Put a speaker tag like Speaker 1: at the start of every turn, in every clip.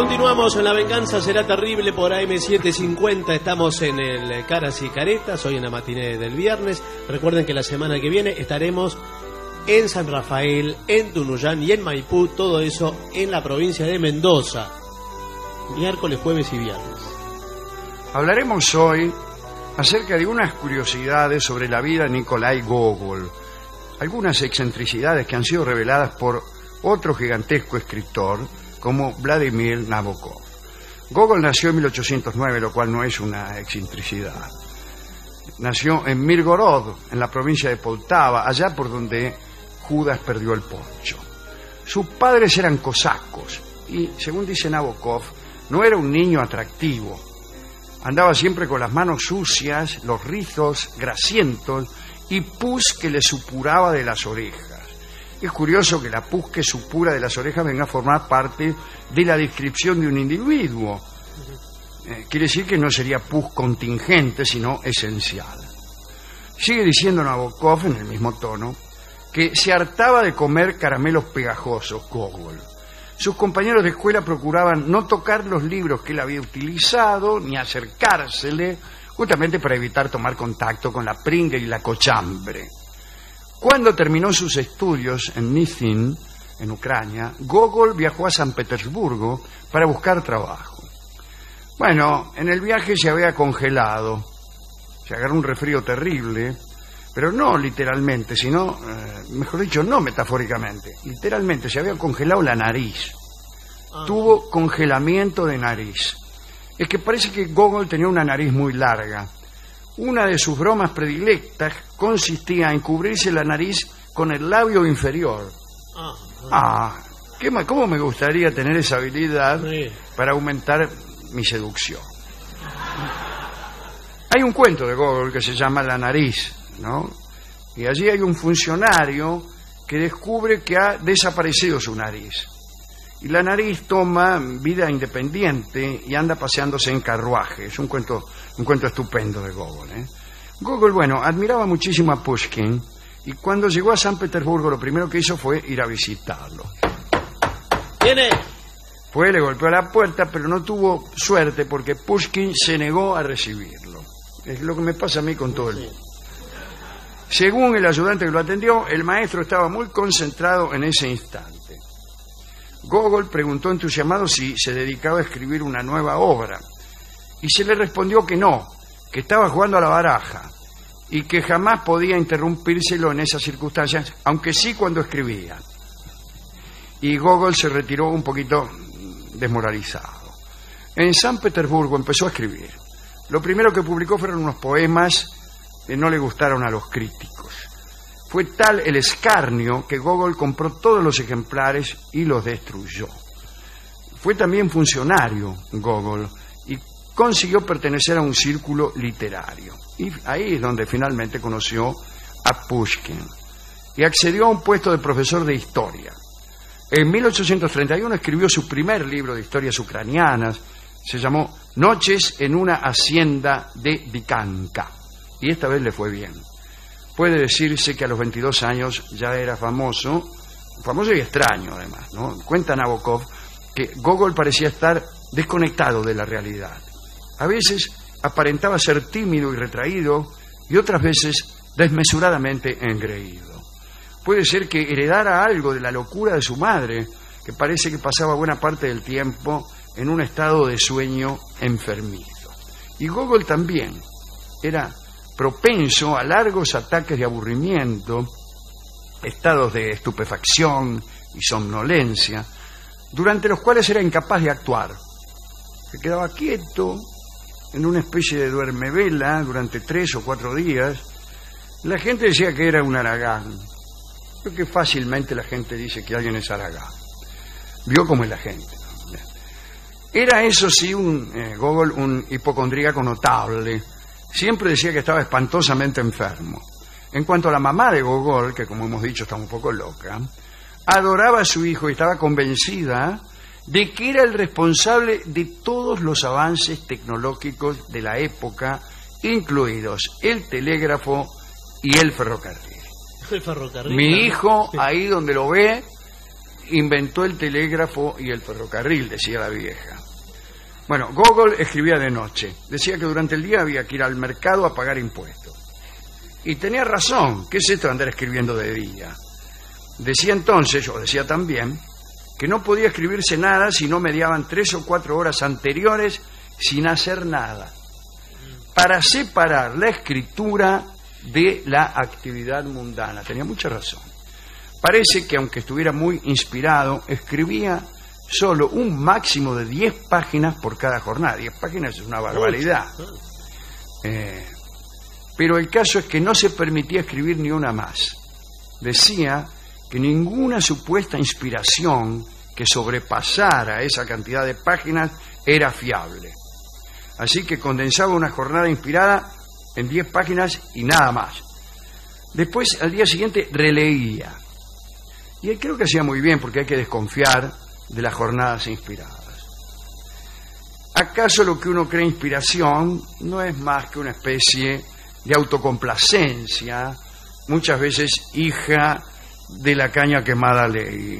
Speaker 1: Continuamos en La Venganza Será Terrible por AM750. Estamos en el Caras y Caretas, hoy en la matiné del viernes. Recuerden que la semana que viene estaremos en San Rafael, en Tunuyán y en Maipú. Todo eso en la provincia de Mendoza. Miércoles, jueves y viernes.
Speaker 2: Hablaremos hoy acerca de unas curiosidades sobre la vida de Nikolai Gogol. Algunas excentricidades que han sido reveladas por otro gigantesco escritor como Vladimir Nabokov. Gogol nació en 1809, lo cual no es una excentricidad. Nació en Mirgorod, en la provincia de Poltava, allá por donde Judas perdió el poncho. Sus padres eran cosacos y, según dice Nabokov, no era un niño atractivo. Andaba siempre con las manos sucias, los rizos grasientos y pus que le supuraba de las orejas. Es curioso que la pus que supura de las orejas venga a formar parte de la descripción de un individuo. Quiere decir que no sería pus contingente, sino esencial. Sigue diciendo Nabokov en el mismo tono que se hartaba de comer caramelos pegajosos, Gogol. Sus compañeros de escuela procuraban no tocar los libros que él había utilizado, ni acercársele, justamente para evitar tomar contacto con la pringue y la cochambre. Cuando terminó sus estudios en Nizhyn, en Ucrania, Gogol viajó a San Petersburgo para buscar trabajo. Bueno, en el viaje se había congelado, se agarró un resfrío terrible, pero no literalmente, sino, mejor dicho, no metafóricamente, literalmente se había congelado la nariz. Tuvo congelamiento de nariz. Es que parece que Gogol tenía una nariz muy larga. Una de sus bromas predilectas consistía en cubrirse la nariz con el labio inferior. ¿Cómo me gustaría tener esa habilidad para aumentar mi seducción? Hay un cuento de Gogol que se llama La nariz, ¿no? Y allí hay un funcionario que descubre que ha desaparecido su nariz. Y la nariz toma vida independiente y anda paseándose en carruaje. Es un cuento estupendo de Gogol, ¿eh? Gogol, bueno, admiraba muchísimo a Pushkin y cuando llegó a San Petersburgo lo primero que hizo fue ir a visitarlo.
Speaker 1: ¿Quién es?
Speaker 2: Fue, le golpeó a la puerta, pero no tuvo suerte porque Pushkin se negó a recibirlo. Es lo que me pasa a mí con todo el mundo. Según el ayudante que lo atendió, el maestro estaba muy concentrado en ese instante. Gogol preguntó entusiasmado si se dedicaba a escribir una nueva obra y se le respondió que no, que estaba jugando a la baraja y que jamás podía interrumpírselo en esas circunstancias, aunque sí cuando escribía. Y Gogol se retiró un poquito desmoralizado. En San Petersburgo empezó a escribir. Lo primero que publicó fueron unos poemas que no le gustaron a los críticos. Fue tal el escarnio que Gogol compró todos los ejemplares y los destruyó. Fue también funcionario Gogol y consiguió pertenecer a un círculo literario. Y ahí es donde finalmente conoció a Pushkin y accedió a un puesto de profesor de historia. En 1831 escribió su primer libro de historias ucranianas. Se llamó Noches en una hacienda de Dikanka. Y esta vez le fue bien. Puede decirse que a los 22 años ya era famoso y extraño además, ¿no? Cuenta Nabokov que Gogol parecía estar desconectado de la realidad. A veces aparentaba ser tímido y retraído y otras veces desmesuradamente engreído. Puede ser que heredara algo de la locura de su madre, que parece que pasaba buena parte del tiempo en un estado de sueño enfermizo. Y Gogol también era propenso a largos ataques de aburrimiento, estados de estupefacción y somnolencia, durante los cuales era incapaz de actuar. Se quedaba quieto en una especie de duermevela durante 3 o 4 días. La gente decía que era un haragán. Creo que fácilmente la gente dice que alguien es haragán. Vio cómo es la gente. Era, eso sí, Gogol un hipocondríaco notable. Siempre decía que estaba espantosamente enfermo. En cuanto a la mamá de Gogol, que como hemos dicho está un poco loca, adoraba a su hijo y estaba convencida de que era el responsable de todos los avances tecnológicos de la época, incluidos el telégrafo y el ferrocarril.
Speaker 1: El ferrocarril.
Speaker 2: Mi hijo, ahí donde lo ve, inventó el telégrafo y el ferrocarril, decía la vieja. Bueno, Gogol escribía de noche. Decía que durante el día había que ir al mercado a pagar impuestos. Y tenía razón. ¿Qué es esto de andar escribiendo de día? Decía entonces, o decía también, que no podía escribirse nada si no mediaban 3 o 4 horas anteriores sin hacer nada, para separar la escritura de la actividad mundana. Tenía mucha razón. Parece que aunque estuviera muy inspirado, escribía solo un máximo de 10 páginas por cada jornada. 10 páginas es una barbaridad. Pero el caso es que no se permitía escribir ni una más. Decía que ninguna supuesta inspiración que sobrepasara esa cantidad de páginas era fiable. Así que condensaba una jornada inspirada en 10 páginas y nada más. Después, al día siguiente, releía. Y él creo que hacía muy bien, porque hay que desconfiar de las jornadas inspiradas. ¿Acaso lo que uno cree inspiración no es más que una especie de autocomplacencia, muchas veces hija de la caña quemada ley?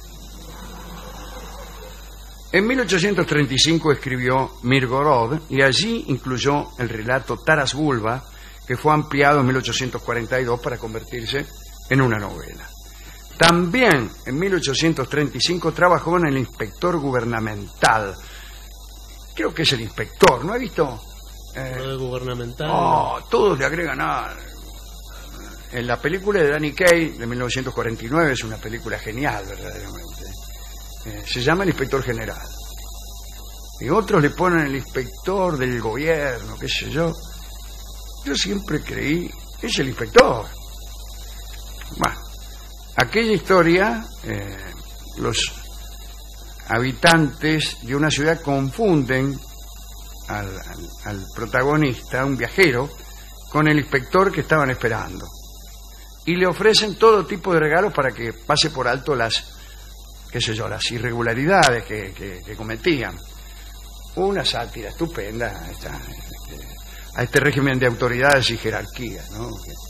Speaker 2: En 1835 escribió Mirgorod y allí incluyó el relato Taras Bulba, que fue ampliado en 1842 para convertirse en una novela. También en 1835 trabajó en El Inspector Gubernamental. Creo que es El Inspector, ¿no ha visto?
Speaker 1: Gubernamental.
Speaker 2: Todos le agregan nada. En la película de Danny Kaye de 1949, es una película genial, verdaderamente. Se llama El Inspector General. Y otros le ponen El Inspector del Gobierno, qué sé yo. Yo siempre creí, es el inspector. Bueno, aquella historia, los habitantes de una ciudad confunden al protagonista, un viajero, con el inspector que estaban esperando. Y le ofrecen todo tipo de regalos para que pase por alto las irregularidades que cometían. Una sátira estupenda a este régimen de autoridades y jerarquías, ¿no?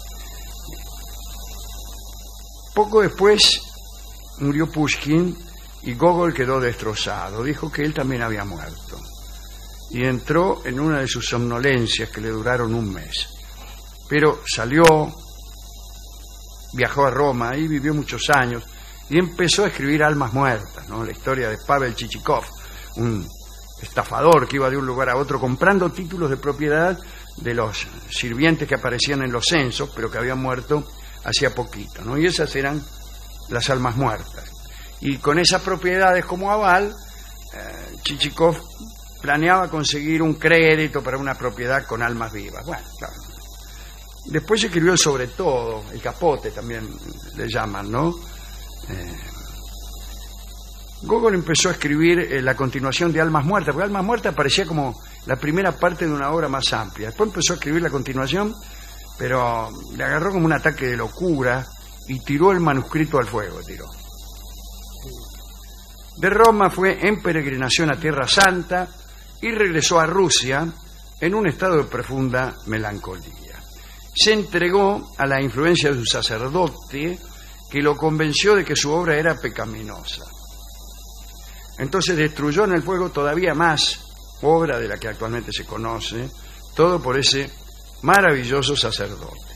Speaker 2: Poco después murió Pushkin y Gogol quedó destrozado. Dijo que él también había muerto y entró en una de sus somnolencias que le duraron un mes. Pero salió, viajó a Roma y vivió muchos años y empezó a escribir Almas Muertas, ¿no? La historia de Pavel Chichikov, un estafador que iba de un lugar a otro comprando títulos de propiedad de los sirvientes que aparecían en los censos, pero que habían muerto hacía poquito, ¿no? Y esas eran las almas muertas. Y con esas propiedades como aval, Chichikov planeaba conseguir un crédito para una propiedad con almas vivas. Bueno, claro. Después escribió el Sobre Todo, el Capote también le llaman, ¿no? Gogol empezó a escribir la continuación de Almas Muertas, porque Almas Muertas parecía como la primera parte de una obra más amplia. Después empezó a escribir la continuación, pero le agarró como un ataque de locura y tiró el manuscrito al fuego, De Roma fue en peregrinación a Tierra Santa y regresó a Rusia en un estado de profunda melancolía. Se entregó a la influencia de su sacerdote, que lo convenció de que su obra era pecaminosa. Entonces destruyó en el fuego todavía más obra de la que actualmente se conoce, todo por ese maravilloso sacerdote,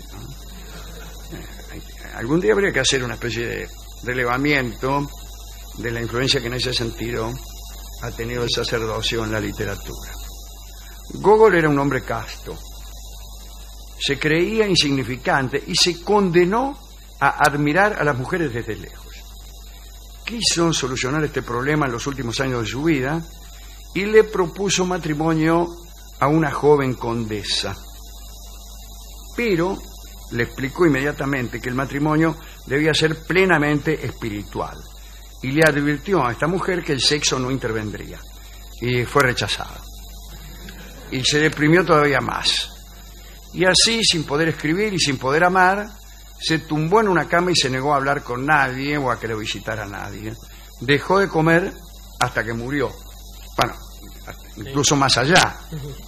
Speaker 2: ¿no? Algún día habría que hacer una especie de relevamiento de la influencia que en ese sentido ha tenido el sacerdocio en la literatura. Gogol era un hombre casto, se creía insignificante y se condenó a admirar a las mujeres desde lejos. Quiso solucionar este problema en los últimos años de su vida y le propuso matrimonio a una joven condesa. Pero le explicó inmediatamente que el matrimonio debía ser plenamente espiritual y le advirtió a esta mujer que el sexo no intervendría. Y fue rechazado. Y se deprimió todavía más. Y así, sin poder escribir y sin poder amar, se tumbó en una cama y se negó a hablar con nadie o a que lo visitara nadie. Dejó de comer hasta que murió. Bueno, incluso más allá.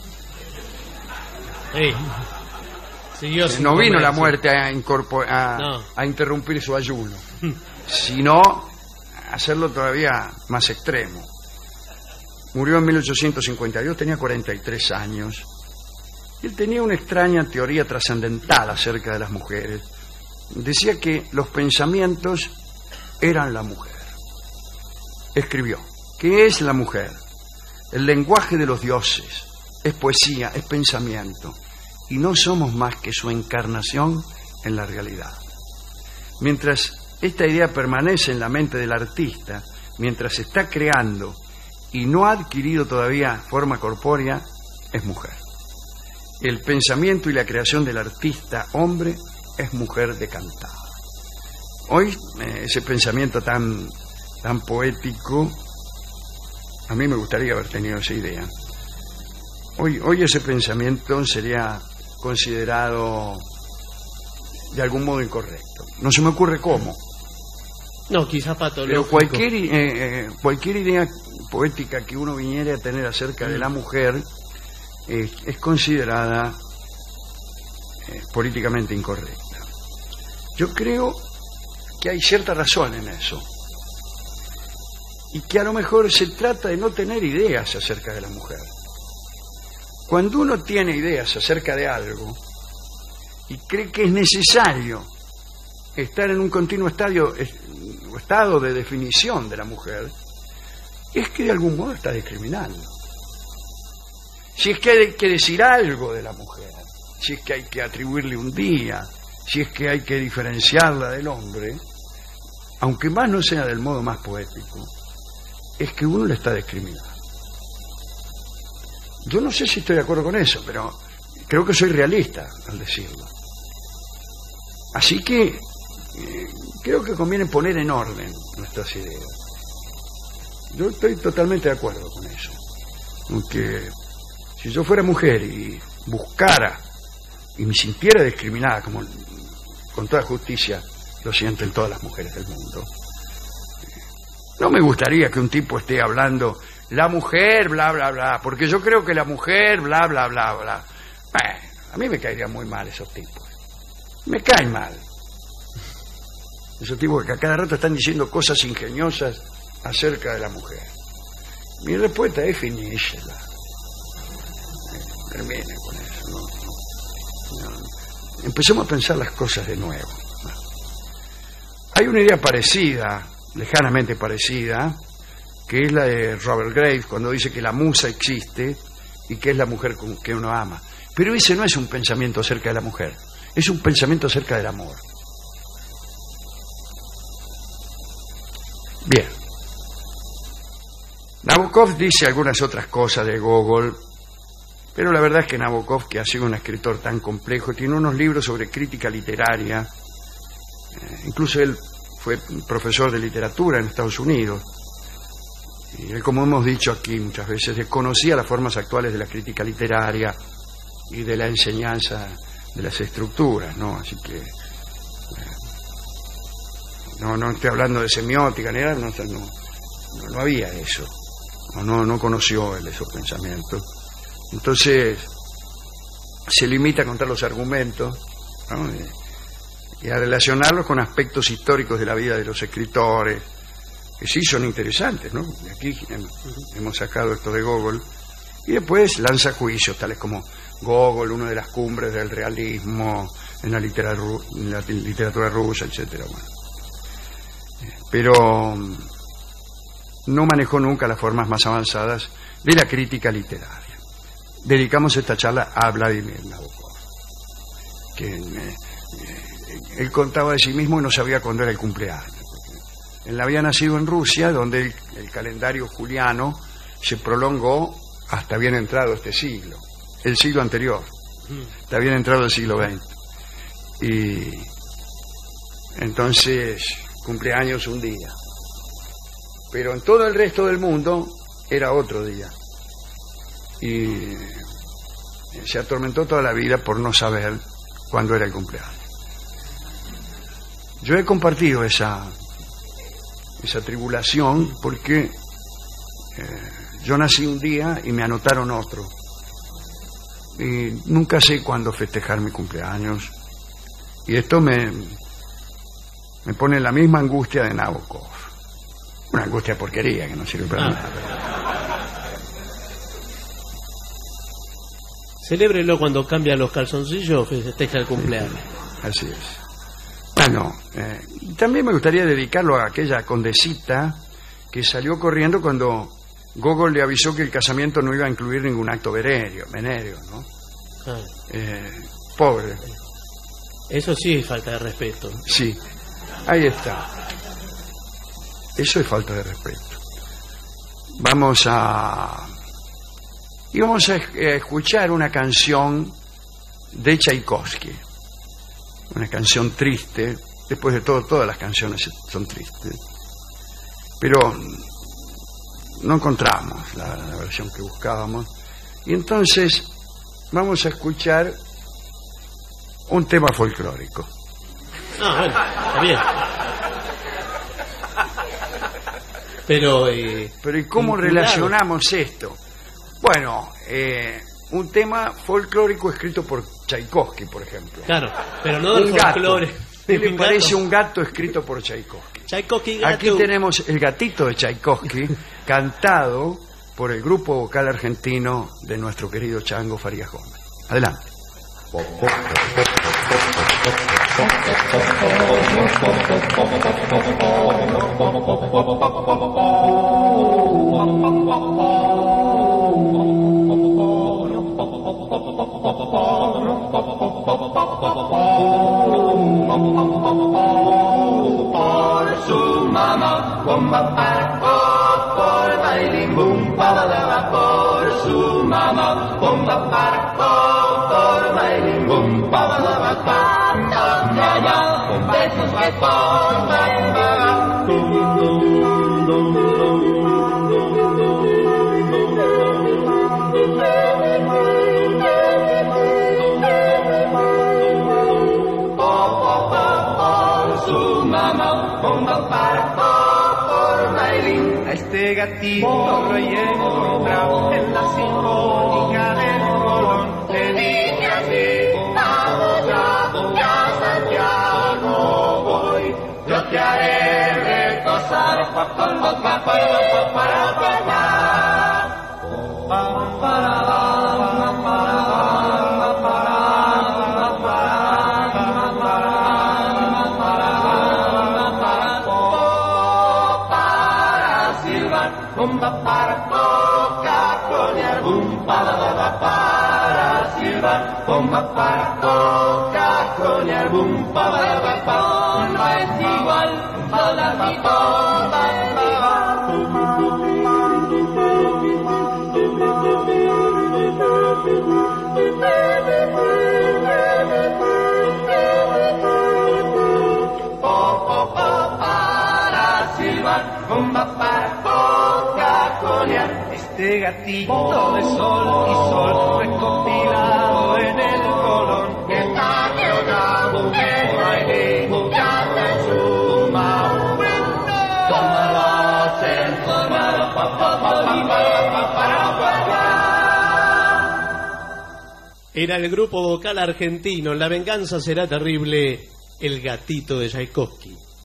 Speaker 2: No vino la muerte a interrumpir su ayuno, sino hacerlo todavía más extremo. Murió en 1852, tenía 43 años. Él tenía una extraña teoría trascendental acerca de las mujeres. Decía que los pensamientos eran la mujer. Escribió: ¿qué es la mujer? El lenguaje de los dioses. Es poesía, es pensamiento. Y no somos más que su encarnación en la realidad. Mientras esta idea permanece en la mente del artista, mientras está creando y no ha adquirido todavía forma corpórea, es mujer. El pensamiento y la creación del artista hombre es mujer decantada. Hoy ese pensamiento tan poético, a mí me gustaría haber tenido esa idea. Hoy ese pensamiento sería considerado de algún modo incorrecto. No se me ocurre cómo.
Speaker 1: No, quizás patológico.
Speaker 2: Pero cualquier idea poética que uno viniera a tener acerca de la mujer es considerada políticamente incorrecta. Yo creo que hay cierta razón en eso, y que a lo mejor se trata de no tener ideas acerca de la mujer. Cuando uno tiene ideas acerca de algo y cree que es necesario estar en un continuo estado de definición de la mujer, es que de algún modo está discriminando. Si es que hay que decir algo de la mujer, si es que hay que atribuirle un día, si es que hay que diferenciarla del hombre, aunque más no sea del modo más poético, es que uno le está discriminando. Yo no sé si estoy de acuerdo con eso, pero creo que soy realista al decirlo. Así que creo que conviene poner en orden nuestras ideas. Yo estoy totalmente de acuerdo con eso. Aunque si yo fuera mujer y buscara y me sintiera discriminada, como con toda justicia lo sienten todas las mujeres del mundo, no me gustaría que un tipo esté hablando la mujer, bla, bla, bla, porque yo creo que la mujer, bla, bla, bla, bla. Bueno, a mí me caerían muy mal esos tipos. Me caen mal. Esos tipos que a cada rato están diciendo cosas ingeniosas acerca de la mujer. Mi respuesta es finísela. Termine con eso. No. Empecemos a pensar las cosas de nuevo. Hay una idea parecida, lejanamente parecida, que es la de Robert Graves, cuando dice que la musa existe y que es la mujer que uno ama. Pero ese no es un pensamiento acerca de la mujer, es un pensamiento acerca del amor. Bien. Nabokov dice algunas otras cosas de Gogol, pero la verdad es que Nabokov, que ha sido un escritor tan complejo, tiene unos libros sobre crítica literaria, incluso él fue profesor de literatura en Estados Unidos, y él, como hemos dicho aquí muchas veces, desconocía las formas actuales de la crítica literaria y de la enseñanza de las estructuras, ¿no? Así que no estoy hablando de semiótica ni nada, no había eso, no conoció él esos pensamientos. Entonces se limita a contar los argumentos, ¿no? Y a relacionarlos con aspectos históricos de la vida de los escritores, que sí son interesantes, ¿no? De aquí hemos sacado esto de Gogol, y después lanza juicios tales como Gogol, una de las cumbres del realismo en la literatura rusa, etcétera. Bueno. Pero no manejó nunca las formas más avanzadas de la crítica literaria. Dedicamos esta charla a Vladimir Nabokov, que él contaba de sí mismo y no sabía cuándo era el cumpleaños. Él había nacido en Rusia, donde el calendario juliano se prolongó hasta bien entrado este siglo, el siglo anterior, hasta bien entrado el siglo XX. Y entonces, cumpleaños un día. Pero en todo el resto del mundo era otro día. Y se atormentó toda la vida por no saber cuándo era el cumpleaños. Yo he compartido esa tribulación porque yo nací un día y me anotaron otro. Y nunca sé cuándo festejar mi cumpleaños. Y esto me pone en la misma angustia de Nabokov. Una angustia de porquería que no sirve para nada.
Speaker 1: Celébrelo cuando cambia los calzoncillos, festeja el cumpleaños.
Speaker 2: Así es. Bueno, y también me gustaría dedicarlo a aquella condesita que salió corriendo cuando Gogol le avisó que el casamiento no iba a incluir ningún acto venéreo, ¿no?
Speaker 1: Ah.
Speaker 2: Pobre.
Speaker 1: Eso sí es falta de respeto.
Speaker 2: Sí, ahí está. Eso es falta de respeto. Vamos a escuchar una canción de Tchaikovsky. Una canción triste. Después de todo, todas las canciones son tristes. Pero no encontramos la versión que buscábamos. Y entonces vamos a escuchar un tema folclórico.
Speaker 1: Ah, bueno, está bien. Pero
Speaker 2: ¿y cómo relacionamos esto? Bueno, un tema folclórico escrito por Tchaikovsky, por ejemplo.
Speaker 1: Claro, pero no del folclore.
Speaker 2: ¿Qué le parece un gato escrito por Tchaikovsky?
Speaker 1: Tchaikovsky, gato.
Speaker 2: Aquí tenemos el gatito de Tchaikovsky, cantado por el grupo vocal argentino de nuestro querido Chango Farías Gómez. Adelante.
Speaker 3: Por su mamá, bomba para por bailín, bum, balada, por su mamá, bomba para por bailín, bum, balada, ya, ya, besos que por este gatito lo he encontrado en la sinfónica del Colón. Le dije así, vamos ya Santiago voy. Yo te haré retozar bomba para Coca-Cola, boom, para silbar, bomba para Coca-Cola, boom, no es igual, sola mi bomba, para silbar, bomba para este gatito de sol y sol recopilado en el Colón que está quedado que baile canta en su mano como lo hacen
Speaker 1: era el grupo vocal argentino. La venganza será terrible, el gatito de Tchaikovsky.